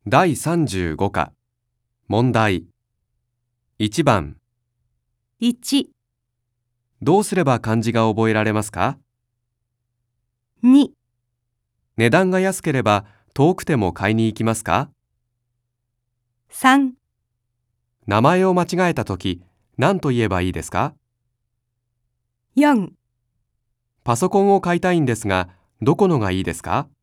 第35課、問題。1番、 1、 どうすれば漢字が覚えられますか？ 2、 値段が安ければ遠くても買いに行きますか？ 3、 名前を間違えたとき、何と言えばいいですか？ 4 パソコンを買いたいんですが、どこのがいいですか？